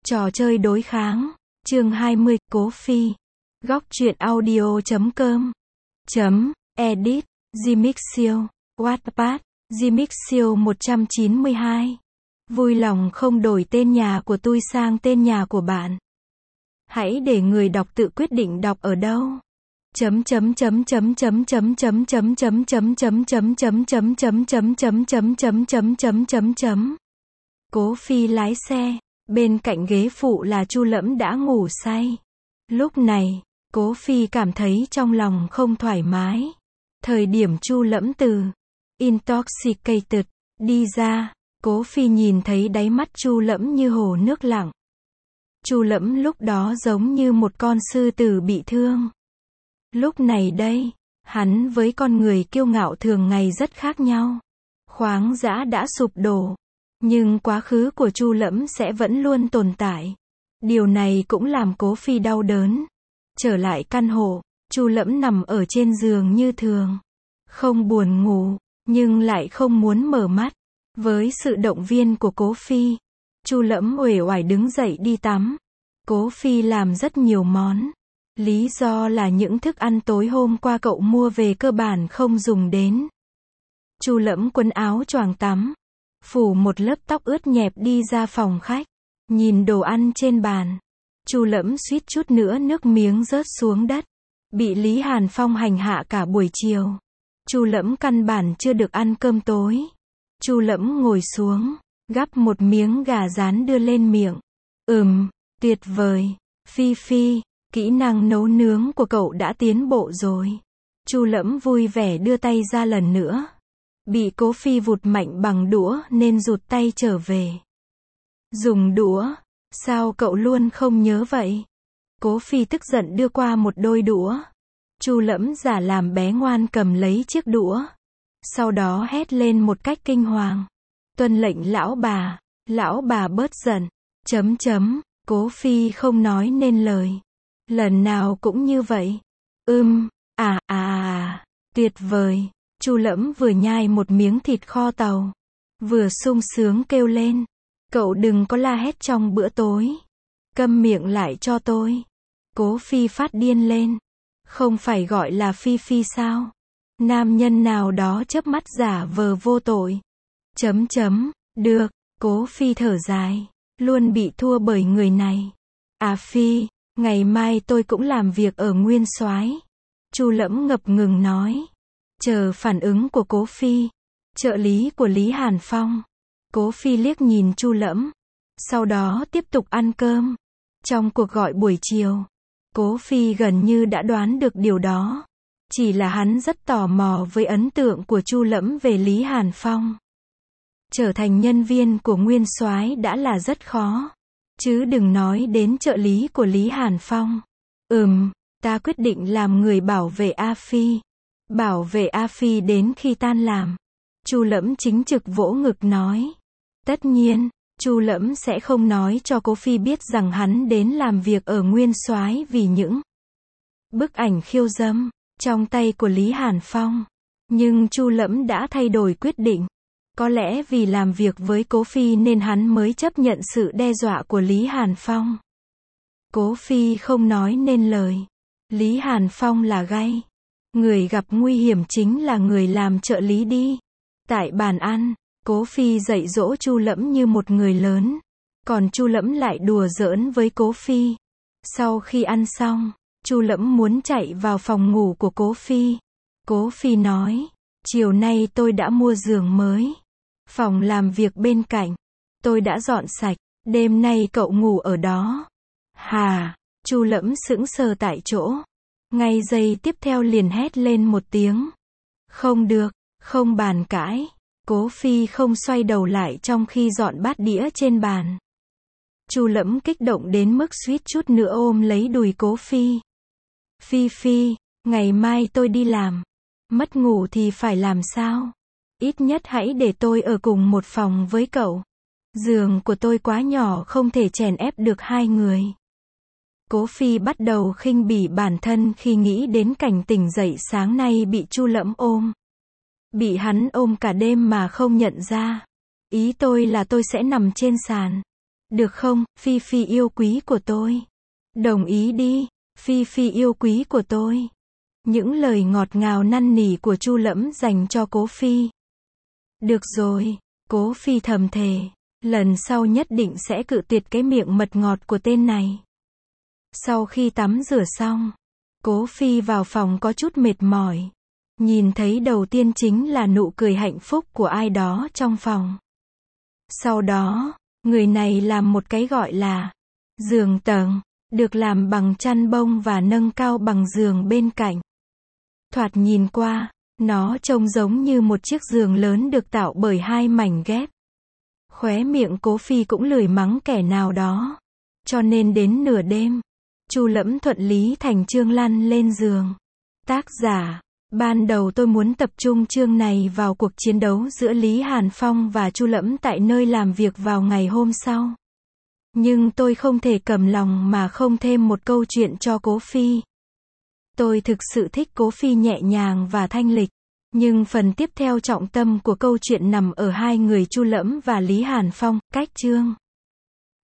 Trò chơi đối kháng. Chương 20, Cố Phi. Góc truyện audio.com. Edit. Gmixio. Wattpad. Gmixio 192. Vui lòng không đổi tên nhà của tôi sang tên nhà của bạn. Hãy để người đọc tự quyết định đọc ở đâu. Cố Phi lái xe, bên cạnh ghế phụ là Chu Lẫm đã ngủ say. Lúc này, Cố Phi cảm thấy trong lòng không thoải mái. Thời điểm Chu Lẫm từ intoxicated đi ra, Cố Phi nhìn thấy đáy mắt Chu Lẫm như hồ nước lặng. Chu Lẫm lúc đó giống như một con sư tử bị thương. Lúc này đây, hắn với con người kiêu ngạo thường ngày rất khác nhau. Khoáng dã đã sụp đổ, nhưng quá khứ của Chu Lẫm sẽ vẫn luôn tồn tại. Điều này cũng làm Cố Phi đau đớn. Trở lại căn hộ, Chu Lẫm nằm ở trên giường như thường. Không buồn ngủ, nhưng lại không muốn mở mắt. Với sự động viên của Cố Phi, Chu Lẫm uể oải đứng dậy đi tắm. Cố Phi làm rất nhiều món. Lý do là những thức ăn tối hôm qua cậu mua về cơ bản không dùng đến. Chu Lẫm quần áo choàng tắm, phủ một lớp tóc ướt nhẹp đi ra phòng khách. Nhìn đồ ăn trên bàn, Chu Lẫm suýt chút nữa nước miếng rớt xuống đất. Bị Lý Hàn Phong hành hạ cả buổi chiều. Chu Lẫm căn bản chưa được ăn cơm tối. Chu Lẫm ngồi xuống, gắp một miếng gà rán đưa lên miệng. Tuyệt vời, Phi Phi, kỹ năng nấu nướng của cậu đã tiến bộ rồi. Chu Lẫm vui vẻ đưa tay ra lần nữa. Bị Cố Phi vụt mạnh bằng đũa nên rụt tay trở về. Dùng đũa? Sao cậu luôn không nhớ vậy? Cố Phi tức giận đưa qua một đôi đũa. Chu Lẫm giả làm bé ngoan cầm lấy chiếc đũa. Sau đó hét lên một cách kinh hoàng. Tuân lệnh lão bà bớt giận. Cố Phi không nói nên lời. Lần nào cũng như vậy. Tuyệt vời. Chu Lẫm vừa nhai một miếng thịt kho tàu, vừa sung sướng kêu lên. Cậu đừng có la hét trong bữa tối. Câm miệng lại cho tôi. Cố Phi phát điên lên. Không phải gọi là Phi Phi sao? Nam nhân nào đó chớp mắt giả vờ vô tội. Được, Cố Phi thở dài. Luôn bị thua bởi người này. Phi, ngày mai tôi cũng làm việc ở Nguyên Soái. Chu Lẫm ngập ngừng nói. Chờ phản ứng của Cố Phi. Trợ lý của Lý Hàn Phong. Cố Phi liếc nhìn Chu Lẫm. Sau đó tiếp tục ăn cơm. Trong cuộc gọi buổi chiều, Cố Phi gần như đã đoán được điều đó. Chỉ là hắn rất tò mò với ấn tượng của Chu Lẫm về Lý Hàn Phong. Trở thành nhân viên của Nguyên Soái đã là rất khó. Chứ đừng nói đến trợ lý của Lý Hàn Phong. Ta quyết định làm người bảo vệ A Phi. Bảo vệ A Phi đến khi tan làm. Chu Lẫm chính trực vỗ ngực nói. Tất nhiên, Chu Lẫm sẽ không nói cho Cố Phi biết rằng hắn đến làm việc ở Nguyên Soái vì những bức ảnh khiêu dâm trong tay của Lý Hàn Phong. Nhưng Chu Lẫm đã thay đổi quyết định. Có lẽ vì làm việc với Cố Phi nên hắn mới chấp nhận sự đe dọa của Lý Hàn Phong. Cố Phi không nói nên lời. Lý Hàn Phong là gay. Người gặp nguy hiểm chính là người làm trợ lý đi. Tại bàn ăn, Cố Phi dạy dỗ Chu Lẫm như một người lớn. Còn Chu Lẫm lại đùa giỡn với Cố Phi. Sau khi ăn xong, Chu Lẫm muốn chạy vào phòng ngủ của Cố Phi. Cố Phi nói, chiều nay tôi đã mua giường mới. Phòng làm việc bên cạnh, tôi đã dọn sạch, đêm nay cậu ngủ ở đó. Hà, Chu Lẫm sững sờ tại chỗ. Ngay giây tiếp theo liền hét lên một tiếng. Không được, không bàn cãi. Cố Phi không xoay đầu lại trong khi dọn bát đĩa trên bàn. Chu Lẫm kích động đến mức suýt chút nữa ôm lấy đùi Cố Phi. Phi Phi, ngày mai tôi đi làm. Mất ngủ thì phải làm sao? Ít nhất hãy để tôi ở cùng một phòng với cậu. Giường của tôi quá nhỏ không thể chèn ép được hai người. Cố Phi bắt đầu khinh bỉ bản thân khi nghĩ đến cảnh tỉnh dậy sáng nay bị Chu Lẫm ôm. Bị hắn ôm cả đêm mà không nhận ra. Ý tôi là tôi sẽ nằm trên sàn. Được không, Phi Phi yêu quý của tôi? Đồng ý đi, Phi Phi yêu quý của tôi. Những lời ngọt ngào năn nỉ của Chu Lẫm dành cho Cố Phi. Được rồi, Cố Phi thầm thề, lần sau nhất định sẽ cự tuyệt cái miệng mật ngọt của tên này. Sau khi tắm rửa xong, Cố Phi vào phòng có chút mệt mỏi. Nhìn thấy đầu tiên chính là nụ cười hạnh phúc của ai đó trong phòng. Sau đó, người này làm một cái gọi là giường tầng, được làm bằng chăn bông và nâng cao bằng giường bên cạnh. Thoạt nhìn qua, nó trông giống như một chiếc giường lớn được tạo bởi hai mảnh ghép. Khóe miệng Cố Phi cũng lười mắng kẻ nào đó. Cho nên đến nửa đêm, Chu Lẫm thuận lý thành chương lăn lên giường. Tác giả, ban đầu tôi muốn tập trung chương này vào cuộc chiến đấu giữa Lý Hàn Phong và Chu Lẫm tại nơi làm việc vào ngày hôm sau. Nhưng tôi không thể cầm lòng mà không thêm một câu chuyện cho Cố Phi. Tôi thực sự thích Cố Phi nhẹ nhàng và thanh lịch. Nhưng phần tiếp theo trọng tâm của câu chuyện nằm ở hai người Chu Lẫm và Lý Hàn Phong, cách chương.